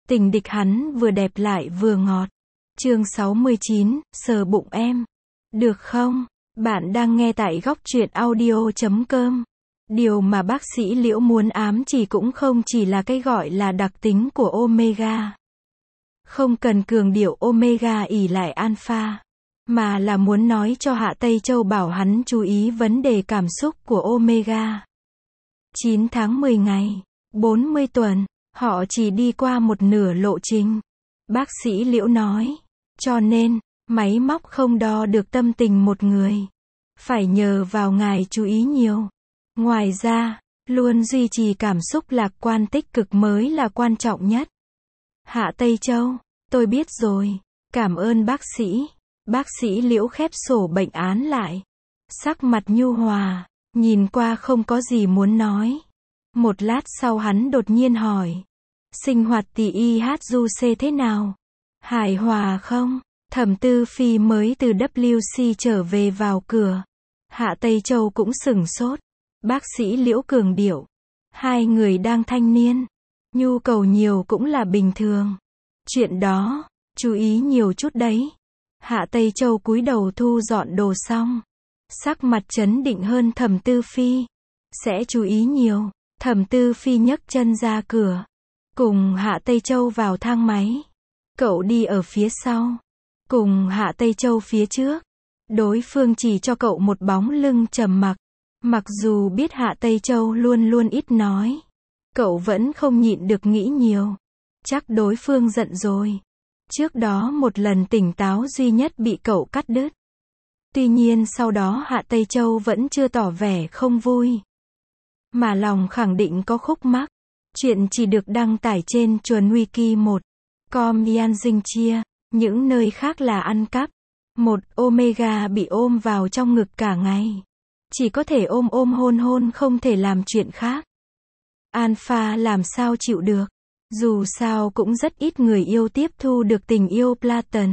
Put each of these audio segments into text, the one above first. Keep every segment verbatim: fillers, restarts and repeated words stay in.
Tình địch hắn vừa đẹp lại vừa ngọt. Chương sáu mươi chín, sờ bụng em. Được không? Bạn đang nghe tại góc truyện audio chấm com. Điều mà bác sĩ Liễu muốn ám chỉ cũng không chỉ là cái gọi là đặc tính của omega. Không cần cường điệu omega ỷ lại alpha, mà là muốn nói cho Hạ Tây Châu bảo hắn chú ý vấn đề cảm xúc của omega. chín tháng mười ngày, bốn mươi tuần, họ chỉ đi qua một nửa lộ trình. Bác sĩ Liễu nói, cho nên, máy móc không đo được tâm tình một người. Phải nhờ vào ngài chú ý nhiều. Ngoài ra, luôn duy trì cảm xúc lạc quan tích cực mới là quan trọng nhất. Hạ Tây Châu, tôi biết rồi. Cảm ơn bác sĩ. Bác sĩ Liễu khép sổ bệnh án lại. Sắc mặt nhu hòa, nhìn qua không có gì muốn nói. Một lát sau hắn đột nhiên hỏi. Sinh hoạt tỷ y hát du xê thế nào? Hài hòa không? Thẩm Tư Phi mới từ W C trở về vào cửa. Hạ Tây Châu cũng sửng sốt. Bác sĩ Liễu cường điệu. Hai người đang thanh niên. Nhu cầu nhiều cũng là bình thường. Chuyện đó, chú ý nhiều chút đấy. Hạ Tây Châu cúi đầu thu dọn đồ xong. Sắc mặt trấn định hơn Thẩm Tư Phi. Sẽ chú ý nhiều. Thẩm Tư Phi nhấc chân ra cửa. Cùng Hạ Tây Châu vào thang máy. Cậu đi ở phía sau. Cùng Hạ Tây Châu phía trước. Đối phương chỉ cho cậu một bóng lưng trầm mặc. Mặc dù biết Hạ Tây Châu luôn luôn ít nói. Cậu vẫn không nhịn được nghĩ nhiều. Chắc đối phương giận rồi. Trước đó một lần tỉnh táo duy nhất bị cậu cắt đứt. Tuy nhiên sau đó Hạ Tây Châu vẫn chưa tỏ vẻ không vui. Mà lòng khẳng định có khúc mắc. Chuyện chỉ được đăng tải trên Chuồn Wiki một. Com Yan Dinh Chia. Những nơi khác là ăn cắp. Một omega bị ôm vào trong ngực cả ngày. Chỉ có thể ôm ôm hôn hôn không thể làm chuyện khác. Alpha làm sao chịu được. Dù sao cũng rất ít người yêu tiếp thu được tình yêu Platon.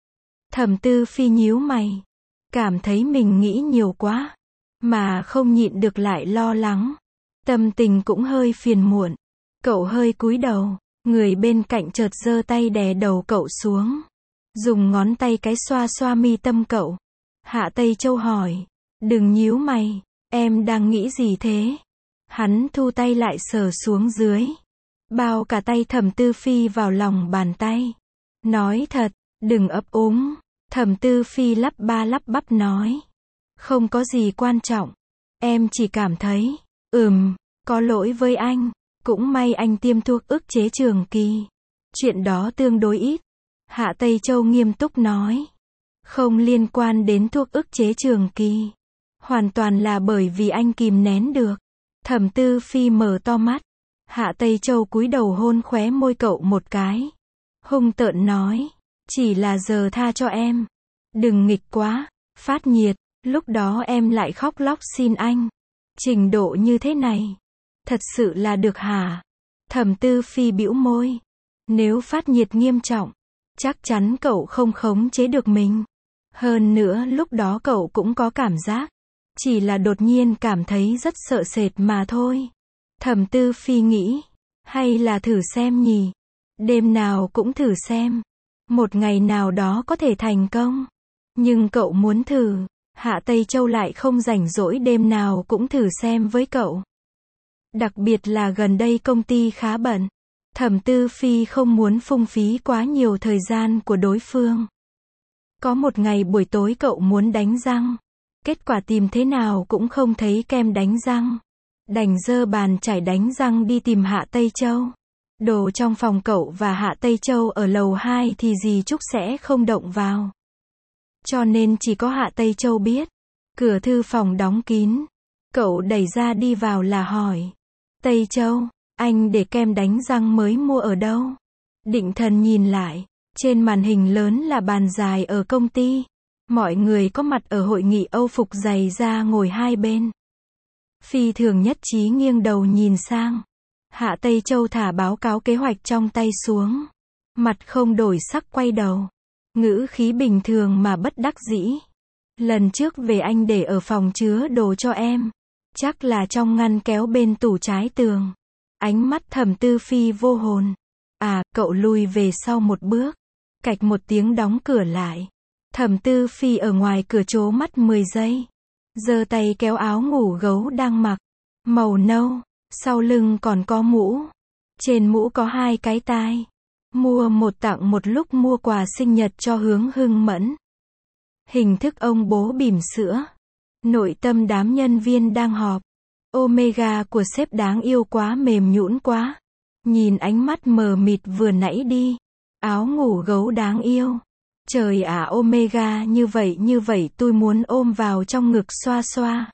Thẩm Tư Phi nhíu mày. Cảm thấy mình nghĩ nhiều quá. Mà không nhịn được lại lo lắng. Tâm tình cũng hơi phiền muộn. Cậu hơi cúi đầu. Người bên cạnh chợt giơ tay đè đầu cậu xuống. Dùng ngón tay cái xoa xoa mi tâm cậu. Hạ Tây Châu hỏi. Đừng nhíu mày. Em đang nghĩ gì thế? Hắn thu tay lại sờ xuống dưới. Bao cả tay Thẩm Tư Phi vào lòng bàn tay. Nói thật, đừng ấp úng. Thẩm Tư Phi lắp ba lắp bắp nói. Không có gì quan trọng. Em chỉ cảm thấy, ừm, có lỗi với anh. Cũng may anh tiêm thuốc ức chế trường kỳ. Chuyện đó tương đối ít. Hạ Tây Châu nghiêm túc nói. Không liên quan đến thuốc ức chế trường kỳ. Hoàn toàn là bởi vì anh kìm nén được. Thẩm Tư Phi mở to mắt. Hạ Tây Châu cúi đầu hôn khóe môi cậu một cái. Hung tợn nói. Chỉ là giờ tha cho em. Đừng nghịch quá. Phát nhiệt. Lúc đó em lại khóc lóc xin anh. Trình độ như thế này. Thật sự là được hả? Thẩm Tư Phi bĩu môi. Nếu phát nhiệt nghiêm trọng. Chắc chắn cậu không khống chế được mình. Hơn nữa lúc đó cậu cũng có cảm giác. Chỉ là đột nhiên cảm thấy rất sợ sệt mà thôi. Thẩm Tư Phi nghĩ. Hay là thử xem nhỉ. Đêm nào cũng thử xem. Một ngày nào đó có thể thành công. Nhưng cậu muốn thử. Hạ Tây Châu lại không rảnh rỗi đêm nào cũng thử xem với cậu. Đặc biệt là gần đây công ty khá bận. Thẩm Tư Phi không muốn phung phí quá nhiều thời gian của đối phương. Có một ngày buổi tối cậu muốn đánh răng. Kết quả tìm thế nào cũng không thấy kem đánh răng. Đành giơ bàn chải đánh răng đi tìm Hạ Tây Châu. Đồ trong phòng cậu và Hạ Tây Châu ở lầu hai thì dì Trúc sẽ không động vào. Cho nên chỉ có Hạ Tây Châu biết. Cửa thư phòng đóng kín. Cậu đẩy ra đi vào là hỏi. Tây Châu, anh để kem đánh răng mới mua ở đâu? Định Thần nhìn lại. Trên màn hình lớn là bàn dài ở công ty. Mọi người có mặt ở hội nghị Âu phục giày da ngồi hai bên. Phi thường nhất trí nghiêng đầu nhìn sang. Hạ Tây Châu thả báo cáo kế hoạch trong tay xuống. Mặt không đổi sắc quay đầu. Ngữ khí bình thường mà bất đắc dĩ. Lần trước về anh để ở phòng chứa đồ cho em. Chắc là trong ngăn kéo bên tủ trái tường. Ánh mắt Thẩm Tư Phi vô hồn. À, cậu lùi về sau một bước. Cạch một tiếng đóng cửa lại. Thẩm Tư Phi ở ngoài cửa trố mắt mười giây. Giơ tay kéo áo ngủ gấu đang mặc. Màu nâu. Sau lưng còn có mũ. Trên mũ có hai cái tai. Mua một tặng một lúc mua quà sinh nhật cho Hướng Hưng Mẫn. Hình thức ông bố bỉm sữa. Nội tâm đám nhân viên đang họp. Omega của sếp đáng yêu quá, mềm nhũn quá. Nhìn ánh mắt mờ mịt vừa nãy đi. Áo ngủ gấu đáng yêu. Trời ạ, Omega như vậy như vậy tôi muốn ôm vào trong ngực xoa xoa.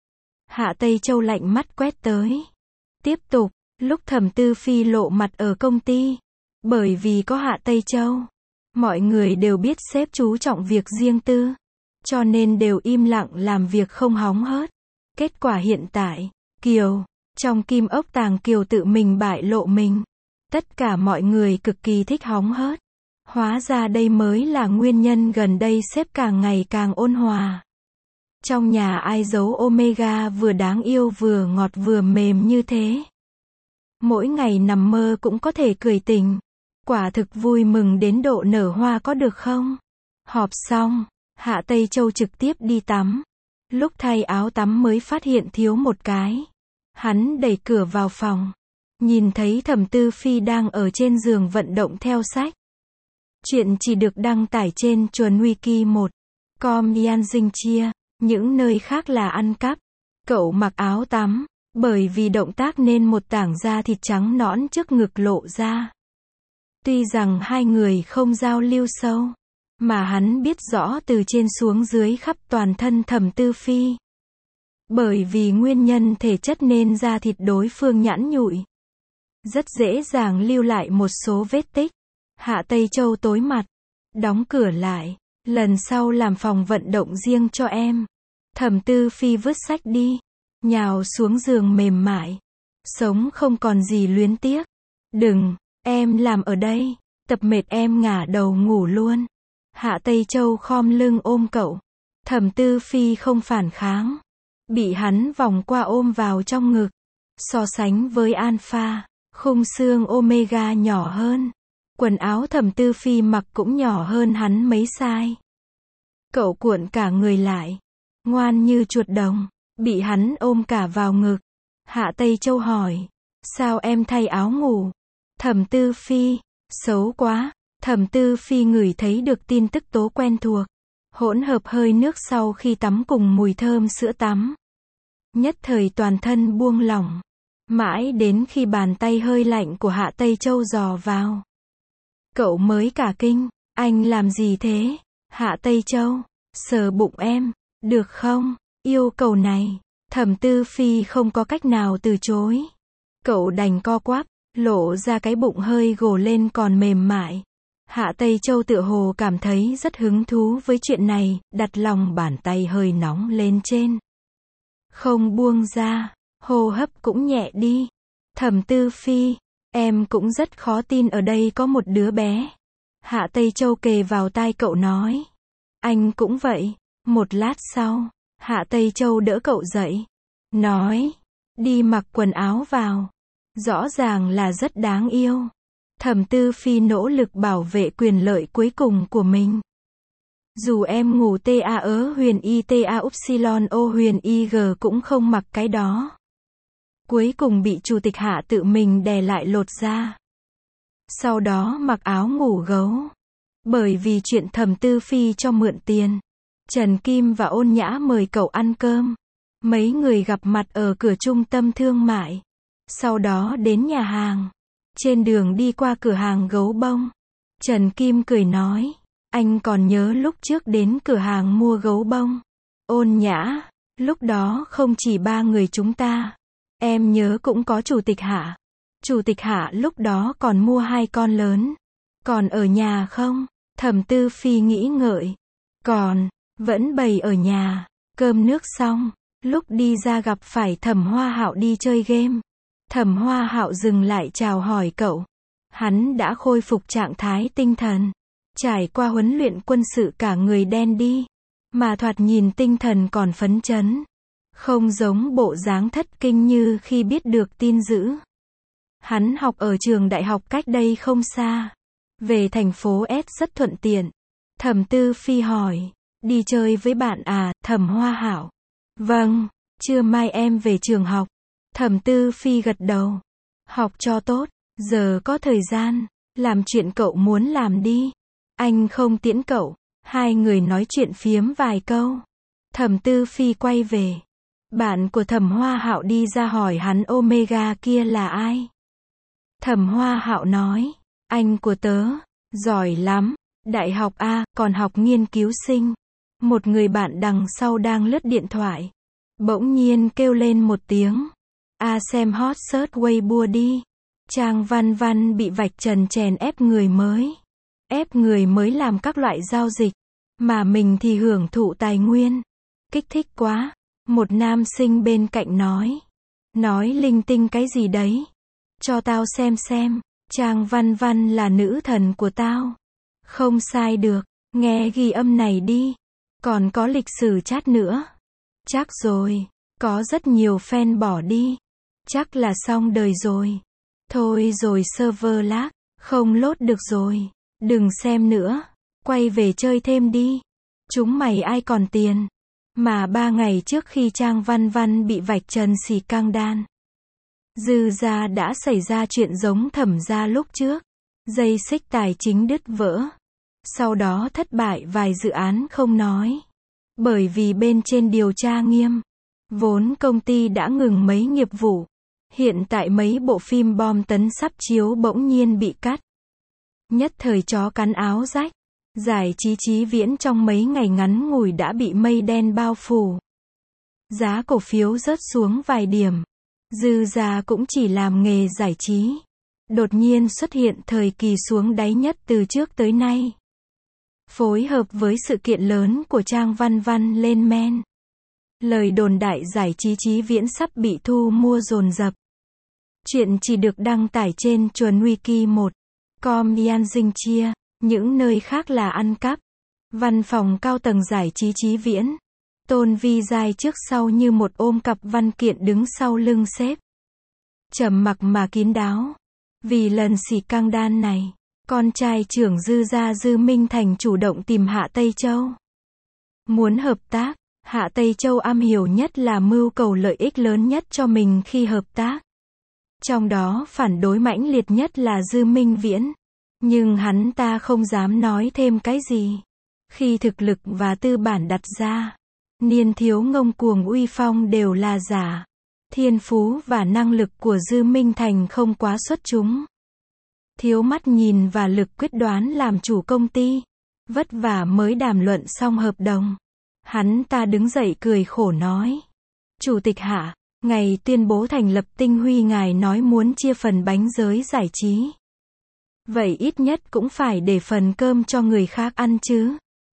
Hạ Tây Châu lạnh mắt quét tới. Tiếp tục, lúc Thẩm Tư Phi lộ mặt ở công ty. Bởi vì có Hạ Tây Châu. Mọi người đều biết sếp chú trọng việc riêng tư. Cho nên đều im lặng làm việc không hóng hớt. Kết quả hiện tại, Kiều, trong Kim Ốc Tàng Kiều tự mình bại lộ mình. Tất cả mọi người cực kỳ thích hóng hớt. Hóa ra đây mới là nguyên nhân gần đây sếp càng ngày càng ôn hòa. Trong nhà ai giấu Omega vừa đáng yêu vừa ngọt vừa mềm như thế. Mỗi ngày nằm mơ cũng có thể cười tình. Quả thực vui mừng đến độ nở hoa có được không? Họp xong, Hạ Tây Châu trực tiếp đi tắm. Lúc thay áo tắm mới phát hiện thiếu một cái. Hắn đẩy cửa vào phòng. Nhìn thấy Thẩm Tư Phi đang ở trên giường vận động theo sách. Chuyện chỉ được đăng tải trên Chuồn Wiki một com Yan Dinh Chia. Những nơi khác là ăn cắp. Cậu mặc áo tắm. Bởi vì động tác nên một tảng da thịt trắng nõn trước ngực lộ ra. Tuy rằng hai người không giao lưu sâu. Mà hắn biết rõ từ trên xuống dưới khắp toàn thân Thẩm Tư Phi. Bởi vì nguyên nhân thể chất nên da thịt đối phương nhẵn nhụi. Rất dễ dàng lưu lại một số vết tích. Hạ Tây Châu tối mặt. Đóng cửa lại. Lần sau làm phòng vận động riêng cho em. Thẩm Tư Phi vứt sách đi. Nhào xuống giường mềm mại. Sống không còn gì luyến tiếc. Đừng, em làm ở đây. Tập mệt em ngả đầu ngủ luôn. Hạ Tây Châu khom lưng ôm cậu. Thẩm Tư Phi không phản kháng. Bị hắn vòng qua ôm vào trong ngực. So sánh với Alpha, khung xương Omega nhỏ hơn. Quần áo Thẩm Tư Phi mặc cũng nhỏ hơn hắn mấy size. Cậu cuộn cả người lại. Ngoan như chuột đồng. Bị hắn ôm cả vào ngực. Hạ Tây Châu hỏi. Sao em thay áo ngủ? Thẩm Tư Phi. Xấu quá. Thẩm Tư Phi ngửi thấy được tin tức tố quen thuộc. Hỗn hợp hơi nước sau khi tắm cùng mùi thơm sữa tắm. Nhất thời toàn thân buông lỏng. Mãi đến khi bàn tay hơi lạnh của Hạ Tây Châu dò vào. Cậu mới cả kinh. Anh làm gì thế? Hạ Tây Châu. Sờ bụng em. Được không? Yêu cầu này. Thẩm Tư Phi không có cách nào từ chối. Cậu đành co quắp. Lộ ra cái bụng hơi gồ lên còn mềm mại. Hạ Tây Châu tựa hồ cảm thấy rất hứng thú với chuyện này, đặt lòng bàn tay hơi nóng lên trên. Không buông ra, hô hấp cũng nhẹ đi. Thẩm Tư Phi, em cũng rất khó tin ở đây có một đứa bé. Hạ Tây Châu kề vào tai cậu nói. Anh cũng vậy. Một lát sau, Hạ Tây Châu đỡ cậu dậy. Nói, đi mặc quần áo vào. Rõ ràng là rất đáng yêu. Thẩm Tư Phi nỗ lực bảo vệ quyền lợi cuối cùng của mình. Dù em ngủ ta ớ huyền y ta upsilon o huyền y g cũng không mặc cái đó. Cuối cùng bị chủ tịch Hạ tự mình đè lại lột ra. Sau đó mặc áo ngủ gấu. Bởi vì chuyện Thẩm Tư Phi cho mượn tiền. Trần Kim và Ôn Nhã mời cậu ăn cơm. Mấy người gặp mặt ở cửa trung tâm thương mại. Sau đó đến nhà hàng. Trên đường đi qua cửa hàng gấu bông. Trần Kim cười nói. Anh còn nhớ lúc trước đến cửa hàng mua gấu bông. Ôn Nhã. Lúc đó không chỉ ba người chúng ta. Em nhớ cũng có chủ tịch Hạ. Chủ tịch Hạ lúc đó còn mua hai con lớn. Còn ở nhà không? Thẩm Tư Phi nghĩ ngợi. Còn, vẫn bày ở nhà. Cơm nước xong. Lúc đi ra gặp phải Thẩm Hoa Hạo đi chơi game. Thẩm Hoa Hạo dừng lại chào hỏi cậu. Hắn đã khôi phục trạng thái tinh thần. Trải qua huấn luyện quân sự cả người đen đi. Mà thoạt nhìn tinh thần còn phấn chấn. Không giống bộ dáng thất kinh như khi biết được tin dữ. Hắn học ở trường đại học cách đây không xa. Về thành phố S rất thuận tiện. Thẩm Tư Phi hỏi, đi chơi với bạn à, Thẩm Hoa Hảo? Vâng, trưa mai em về trường học. Thẩm Tư Phi gật đầu. Học cho tốt, giờ có thời gian, làm chuyện cậu muốn làm đi. Anh không tiễn cậu. Hai người nói chuyện phiếm vài câu. Thẩm Tư Phi quay về. Bạn của Thẩm Hoa Hạo đi ra hỏi hắn Omega kia là ai. Thẩm Hoa Hạo nói, anh của tớ, giỏi lắm, đại học A, còn học nghiên cứu sinh. Một người bạn đằng sau đang lướt điện thoại. Bỗng nhiên kêu lên một tiếng. A xem hot search Weibo đi. Trang Văn Văn bị vạch trần chèn ép người mới. Ép người mới làm các loại giao dịch. Mà mình thì hưởng thụ tài nguyên. Kích thích quá. Một nam sinh bên cạnh nói. Nói linh tinh cái gì đấy. Cho tao xem xem. Trang Văn Văn là nữ thần của tao. Không sai được. Nghe ghi âm này đi. Còn có lịch sử chat nữa. Chắc rồi. Có rất nhiều fan bỏ đi. Chắc là xong đời rồi. Thôi rồi server lag. Không load được rồi. Đừng xem nữa. Quay về chơi thêm đi. Chúng mày ai còn tiền. Mà ba ngày trước khi Trang Văn Văn bị vạch trần xì căng đan. Dư gia đã xảy ra chuyện giống Thẩm gia lúc trước. Dây xích tài chính đứt vỡ. Sau đó thất bại vài dự án không nói. Bởi vì bên trên điều tra nghiêm. Vốn công ty đã ngừng mấy nghiệp vụ. Hiện tại mấy bộ phim bom tấn sắp chiếu bỗng nhiên bị cắt. Nhất thời chó cắn áo rách. Giải trí Chí Viễn trong mấy ngày ngắn ngủi đã bị mây đen bao phủ. Giá cổ phiếu rớt xuống vài điểm. Dư gia cũng chỉ làm nghề giải trí. Đột nhiên xuất hiện thời kỳ xuống đáy nhất từ trước tới nay. Phối hợp với sự kiện lớn của Trang Văn Văn lên men. Lời đồn đại giải trí Chí Viễn sắp bị thu mua dồn dập. Chuyện chỉ được đăng tải trên Chuẩn Wiki một. Com Yan Dinh Chia. Những nơi khác là ăn cắp. Văn phòng cao tầng giải trí Chí Viễn. Tôn Vi Giai trước sau như một ôm cặp văn kiện đứng sau lưng sếp. Trầm mặc mà kín đáo. Vì lần xì căng đan này, con trai trưởng Dư gia Dư Minh Thành chủ động tìm Hạ Tây Châu. Muốn hợp tác, Hạ Tây Châu am hiểu nhất là mưu cầu lợi ích lớn nhất cho mình khi hợp tác. Trong đó phản đối mãnh liệt nhất là Dư Minh Viễn. Nhưng hắn ta không dám nói thêm cái gì. Khi thực lực và tư bản đặt ra, niên thiếu ngông cuồng uy phong đều là giả. Thiên phú và năng lực của Dư Minh Thành không quá xuất chúng. Thiếu mắt nhìn và lực quyết đoán làm chủ công ty. Vất vả mới đàm luận xong hợp đồng. Hắn ta đứng dậy cười khổ nói. Chủ tịch Hạ, ngày tuyên bố thành lập Tinh Huy ngài nói muốn chia phần bánh giới giải trí. Vậy ít nhất cũng phải để phần cơm cho người khác ăn chứ.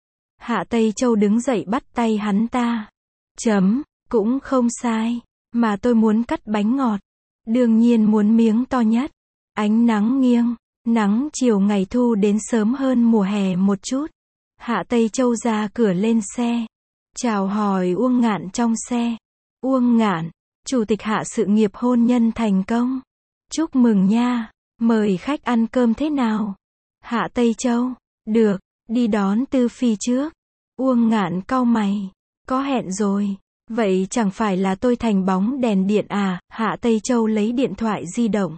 Hạ Tây Châu đứng dậy bắt tay hắn ta. Chấm, cũng không sai. Mà tôi muốn cắt bánh ngọt. Đương nhiên muốn miếng to nhất. Ánh nắng nghiêng. Nắng chiều ngày thu đến sớm hơn mùa hè một chút. Hạ Tây Châu ra cửa lên xe. Chào hỏi Uông Ngạn trong xe. Uông Ngạn, chủ tịch Hạ sự nghiệp hôn nhân thành công. Chúc mừng nha. Mời khách ăn cơm thế nào? Hạ Tây Châu, được, đi đón Tư Phi trước. Uông Ngạn cau mày, có hẹn rồi. Vậy chẳng phải là tôi thành bóng đèn điện à? Hạ Tây Châu lấy điện thoại di động.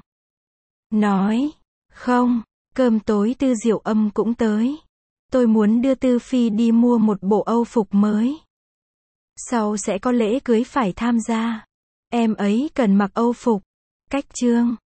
Nói, không, cơm tối Tư Diệu Âm cũng tới. Tôi muốn đưa Tư Phi đi mua một bộ Âu phục mới. Sau sẽ có lễ cưới phải tham gia. Em ấy cần mặc Âu phục. Cách trương.